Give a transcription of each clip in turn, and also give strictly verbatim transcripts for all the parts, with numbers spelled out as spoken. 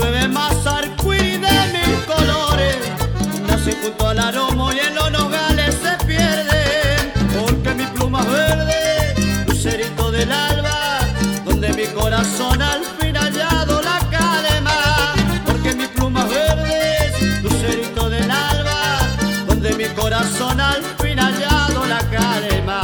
llueve más arcoíris de mil colores, nace junto al aromo y en los nogales se pierden, porque mi pluma es verde, lucerito del alba, donde mi corazón al fin ha hallado la calma, porque mi pluma es verde, lucerito del alba, donde mi corazón al fin ha hallado la calma.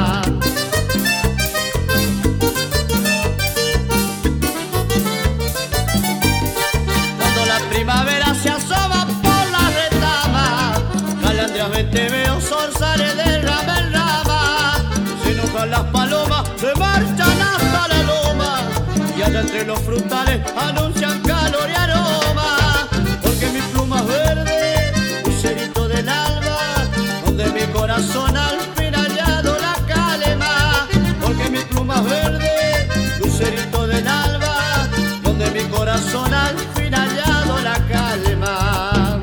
Primavera se asoma por la retama, calandriamente veo zorzales de rama en rama, se enojan las palomas, se marchan hasta la loma, y allá entre los frutales anuncian calor y aroma, porque mi pluma es verde, lucerito del alba, donde mi corazón al fin ha hallado la calma, porque mi pluma es verde, lucerito del alba, donde mi corazón al fin ha hallado la calma.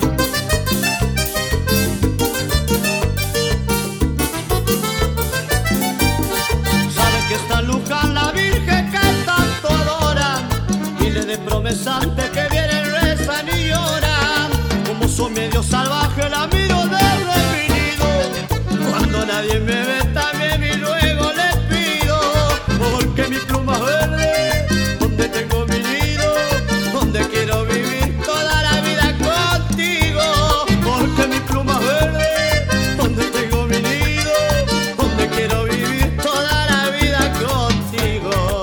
Saben que está Luján la Virgen que tanto adoran, miles de promesantes que vienen, rezan y lloran. Como son medio salvaje la miro desde mi nido, cuando nadie me ve también y luego les pido, porque mi pluma es verde, donde tengo mi nido, donde quiero vivir toda la vida contigo, porque mi pluma es verde, donde tengo mi nido, donde quiero vivir toda la vida contigo.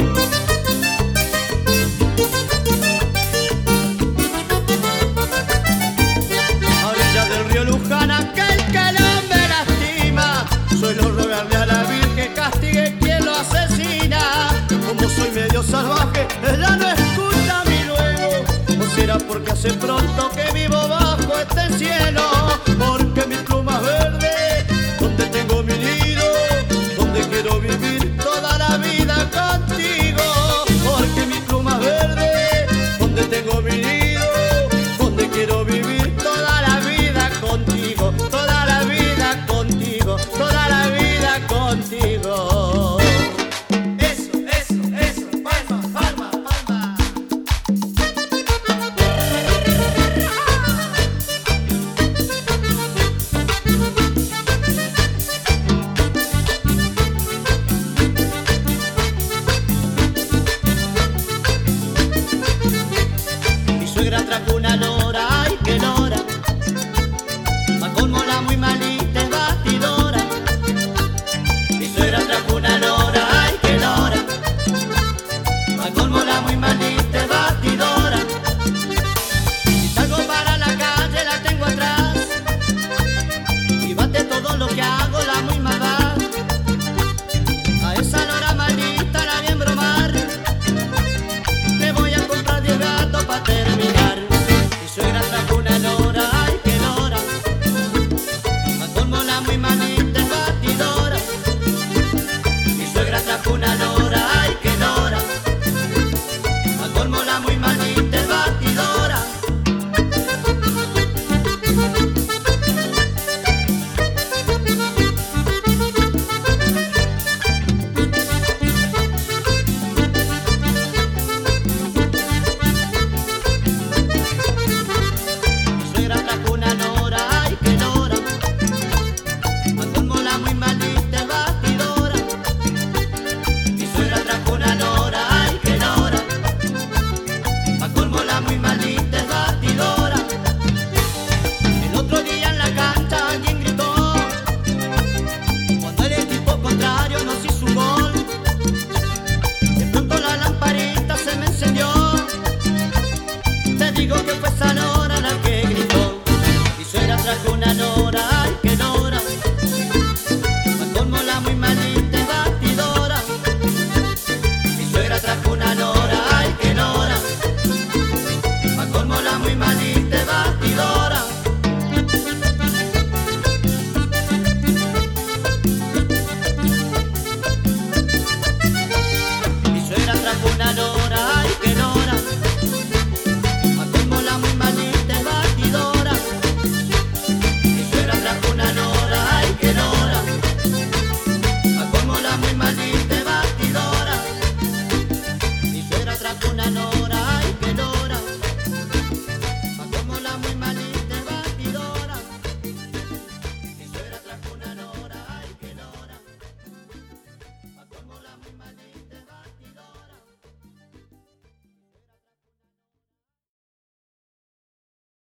A orillas del río Luján, aquel que el hombre lastima, suelo rogarle a la Virgen castigue quien lo asesina. Como soy medio salvaje, ella no escucha mi ruego, o será porque hace pronto que vivo bajo este cielo, porque mi pluma es verde, donde tengo mi nido, donde quiero vivir toda la vida contigo, porque mi pluma es verde, donde tengo mi nido, donde quiero vivir toda la vida contigo, toda la vida contigo, toda la vida contigo. Suegra trajo una lora, ay que lora, pa' colmo la muy malita es batidora. Mi suegra trajo una lora, ay que lora, pa' colmo la muy malita es batidora. Si salgo para la calle la tengo atrás, y bate todo lo que hago la muy malvada. A esa lora maldita la vi embromar, le voy a comprar diez gatos pa' terminar. Mi suegra trajo una lora, ay que lora, pa' colmo la muy malita es batidora. Mi suegra trajo una lora, ay que lora, pa' colmo la muy malita es batidora. Digo que fue esa noche